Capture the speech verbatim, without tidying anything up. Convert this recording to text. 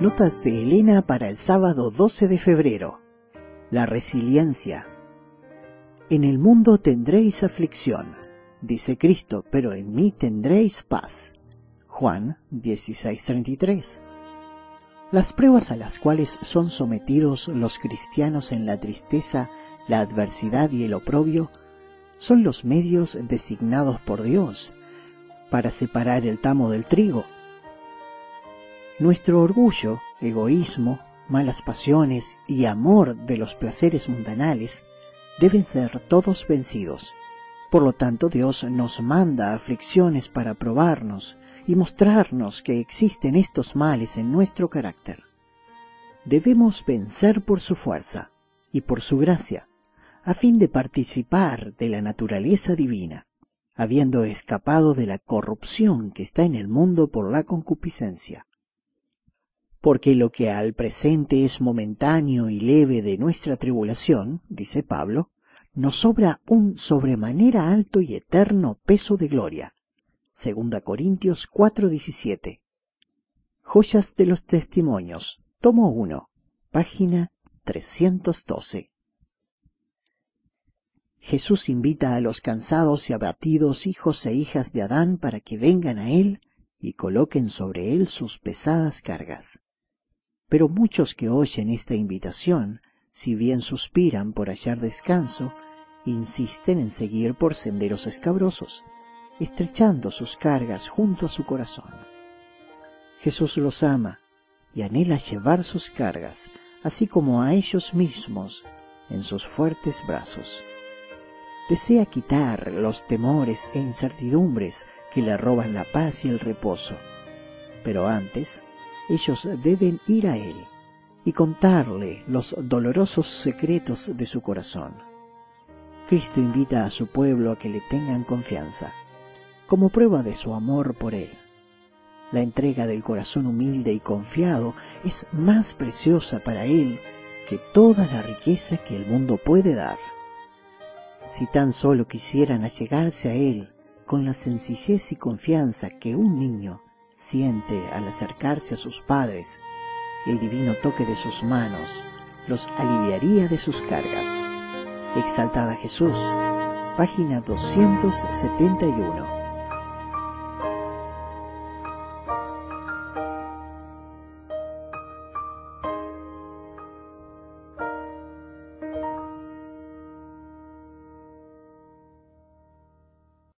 Notas de Elena para el sábado doce de febrero. La resiliencia. En el mundo tendréis aflicción, dice Cristo, pero en mí tendréis paz. Juan dieciséis treinta y tres. Las pruebas a las cuales son sometidos los cristianos en la tristeza, la adversidad y el oprobio son los medios designados por Dios para separar el tamo del trigo. Nuestro orgullo, egoísmo, malas pasiones y amor de los placeres mundanales deben ser todos vencidos. Por lo tanto, Dios nos manda aflicciones para probarnos y mostrarnos que existen estos males en nuestro carácter. Debemos vencer por su fuerza y por su gracia, a fin de participar de la naturaleza divina, habiendo escapado de la corrupción que está en el mundo por la concupiscencia. Porque lo que al presente es momentáneo y leve de nuestra tribulación, dice Pablo, nos sobra un sobremanera alto y eterno peso de gloria. Segunda Corintios cuatro diecisiete. Joyas de los Testimonios, tomo uno, página trescientos doce. Jesús invita a los cansados y abatidos hijos e hijas de Adán para que vengan a Él y coloquen sobre Él sus pesadas cargas. Pero muchos que oyen esta invitación, si bien suspiran por hallar descanso, insisten en seguir por senderos escabrosos, estrechando sus cargas junto a su corazón. Jesús los ama y anhela llevar sus cargas, así como a ellos mismos, en sus fuertes brazos. Desea quitar los temores e incertidumbres que le roban la paz y el reposo, pero antes ellos deben ir a Él y contarle los dolorosos secretos de su corazón. Cristo invita a su pueblo a que le tengan confianza, como prueba de su amor por Él. La entrega del corazón humilde y confiado es más preciosa para Él que toda la riqueza que el mundo puede dar. Si tan solo quisieran allegarse a Él con la sencillez y confianza que un niño siente al acercarse a sus padres, el divino toque de sus manos los aliviaría de sus cargas. Exaltad a Jesús, página doscientos setenta y uno.